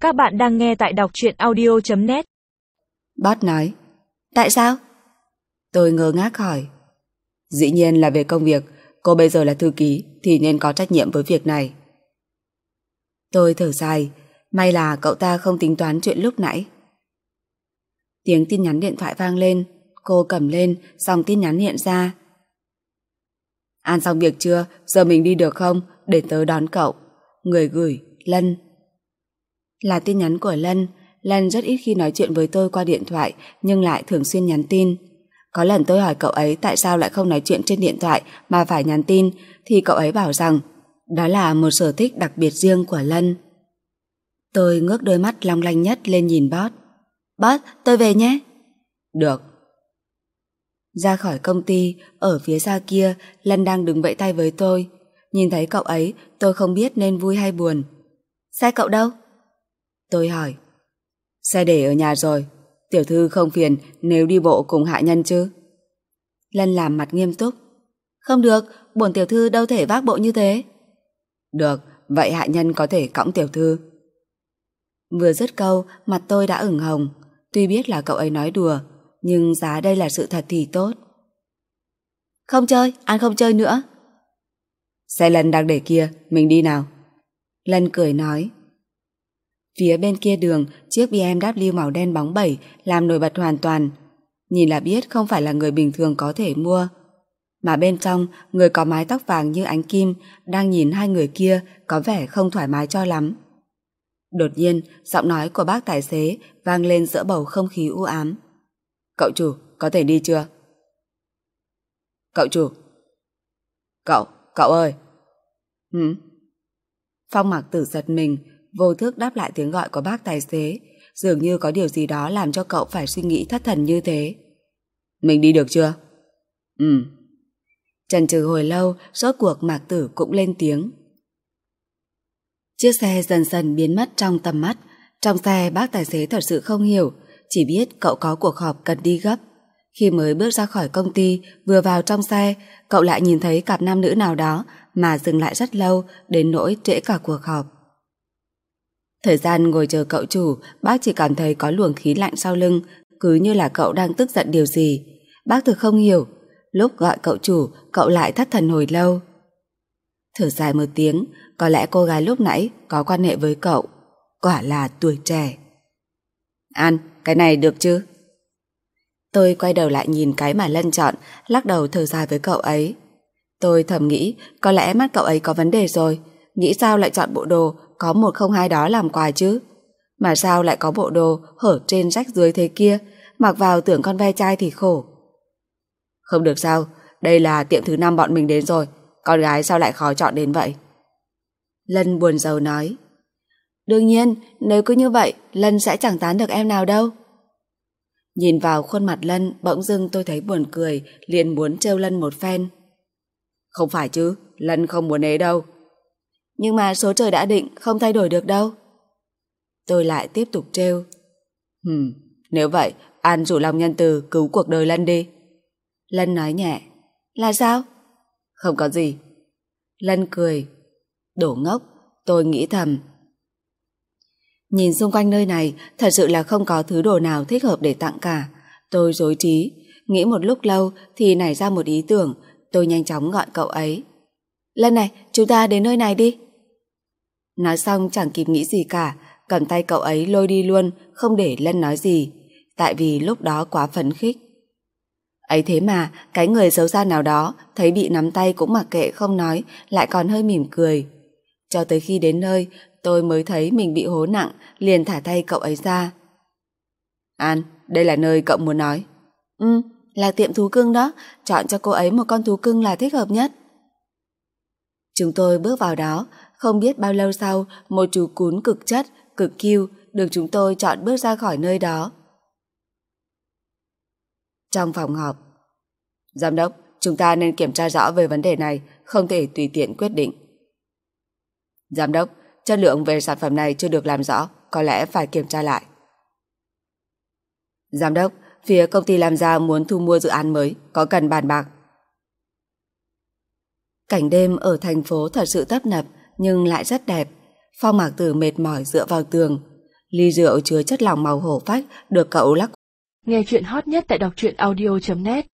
Các bạn đang nghe tại đọc truyện audio.net. Boss nói, tại sao? Tôi ngơ ngác hỏi. Dĩ nhiên là về công việc, cô bây giờ là thư ký thì nên có trách nhiệm với việc này. Tôi thở dài, may là cậu ta không tính toán chuyện lúc nãy. Tiếng tin nhắn điện thoại vang lên, cô cầm lên, dòng tin nhắn hiện ra. An xong việc chưa? Giờ mình đi được không? Để tớ đón cậu. Người gửi, Lân. Là tin nhắn của Lân. Lân rất ít khi nói chuyện với tôi qua điện thoại, nhưng lại thường xuyên nhắn tin. Có lần tôi hỏi cậu ấy tại sao lại không nói chuyện trên điện thoại mà phải nhắn tin, thì cậu ấy bảo rằng đó là một sở thích đặc biệt riêng của Lân. Tôi ngước đôi mắt long lanh nhất lên nhìn Boss. Boss, tôi về nhé. Được. Ra khỏi công ty, ở phía xa kia, Lân đang đứng vẫy tay với tôi. Nhìn thấy cậu ấy, tôi không biết nên vui hay buồn. Xe cậu đâu? Tôi hỏi. Xe để ở nhà rồi. Tiểu thư không phiền nếu đi bộ cùng hạ nhân chứ? Lân làm mặt nghiêm túc. Không được, bổn tiểu thư đâu thể vác bộ như thế. Được, vậy hạ nhân có thể cõng tiểu thư. Vừa dứt câu, mặt tôi đã ửng hồng. Tuy biết là cậu ấy nói đùa, nhưng giá đây là sự thật thì tốt. Không chơi, An không chơi nữa. Xe Lân đang để kia, mình đi nào. Lân cười nói. Phía bên kia đường, chiếc BMW màu đen bóng bẩy làm nổi bật hoàn toàn. Nhìn là biết không phải là người bình thường có thể mua. Mà bên trong, người có mái tóc vàng như ánh kim đang nhìn hai người kia có vẻ không thoải mái cho lắm. Đột nhiên, giọng nói của bác tài xế vang lên giữa bầu không khí u ám. Cậu chủ, có thể đi chưa? Cậu chủ. Cậu ơi. Phong Mạc Tử giật mình, vô thức đáp lại tiếng gọi của bác tài xế, dường như có điều gì đó làm cho cậu phải suy nghĩ thất thần như thế. Mình đi được chưa? Chần chừ hồi lâu, rốt cuộc Mạc Tử cũng lên tiếng. Chiếc xe dần dần biến mất trong tầm mắt. Trong xe bác tài xế thật sự không hiểu, chỉ biết cậu có cuộc họp cần đi gấp. Khi mới bước ra khỏi công ty, vừa vào trong xe, cậu lại nhìn thấy cặp nam nữ nào đó mà dừng lại rất lâu đến nỗi trễ cả cuộc họp. Thời gian ngồi chờ cậu chủ, bác chỉ cảm thấy có luồng khí lạnh sau lưng, cứ như là cậu đang tức giận điều gì. Bác thực không hiểu, lúc gọi cậu chủ, cậu lại thất thần hồi lâu. Thở dài một tiếng, có lẽ cô gái lúc nãy có quan hệ với cậu. Quả là tuổi trẻ. An, cái này được chứ? Tôi quay đầu lại nhìn cái mà Lân chọn, lắc đầu thở dài với cậu ấy. Tôi thầm nghĩ, có lẽ mắt cậu ấy có vấn đề rồi. Nghĩ sao lại chọn bộ đồ có 102 đó làm quà chứ? Mà sao lại có bộ đồ hở trên rách dưới thế kia, mặc vào tưởng con ve chai thì khổ. Không được sao, đây là tiệm thứ 5 bọn mình đến rồi, con gái sao lại khó chọn đến vậy? Lân buồn rầu nói. Đương nhiên, nếu cứ như vậy, Lân sẽ chẳng tán được em nào đâu. Nhìn vào khuôn mặt Lân, bỗng dưng tôi thấy buồn cười, liền muốn trêu Lân một phen. Không phải chứ, Lân không muốn ế đâu. Nhưng mà số trời đã định, không thay đổi được đâu. Tôi lại tiếp tục trêu. Nếu vậy, An rủ lòng nhân từ cứu cuộc đời Lân đi. Lân nói nhẹ. Là sao? Không có gì. Lân cười. Đổ ngốc, tôi nghĩ thầm. Nhìn xung quanh nơi này, thật sự là không có thứ đồ nào thích hợp để tặng cả. Tôi rối trí, nghĩ một lúc lâu thì nảy ra một ý tưởng. Tôi nhanh chóng gọi cậu ấy. Lân này, chúng ta đến nơi này đi. Nói xong chẳng kịp nghĩ gì cả, cầm tay cậu ấy lôi đi luôn, không để Lân nói gì, tại vì lúc đó quá phấn khích. Ấy thế mà, cái người xấu xa nào đó thấy bị nắm tay cũng mặc kệ không nói, lại còn hơi mỉm cười. Cho tới khi đến nơi, tôi mới thấy mình bị hố nặng, liền thả tay cậu ấy ra. An, đây là nơi cậu muốn nói. Là tiệm thú cưng đó, chọn cho cô ấy một con thú cưng là thích hợp nhất. Chúng tôi bước vào đó, không biết bao lâu sau, một chú cún cực chất, cực cute được chúng tôi chọn bước ra khỏi nơi đó. Trong phòng họp. Giám đốc, chúng ta nên kiểm tra rõ về vấn đề này, không thể tùy tiện quyết định. Giám đốc, chất lượng về sản phẩm này chưa được làm rõ, có lẽ phải kiểm tra lại. Giám đốc, phía công ty làm ra muốn thu mua dự án mới, có cần bàn bạc. Cảnh đêm ở thành phố thật sự tấp nập, nhưng lại rất đẹp. Phong Mạc Tử mệt mỏi dựa vào tường. Ly rượu chứa chất lỏng màu hổ phách được cậu lắc. Nghe chuyện hot nhất tại đọc truyện audio.net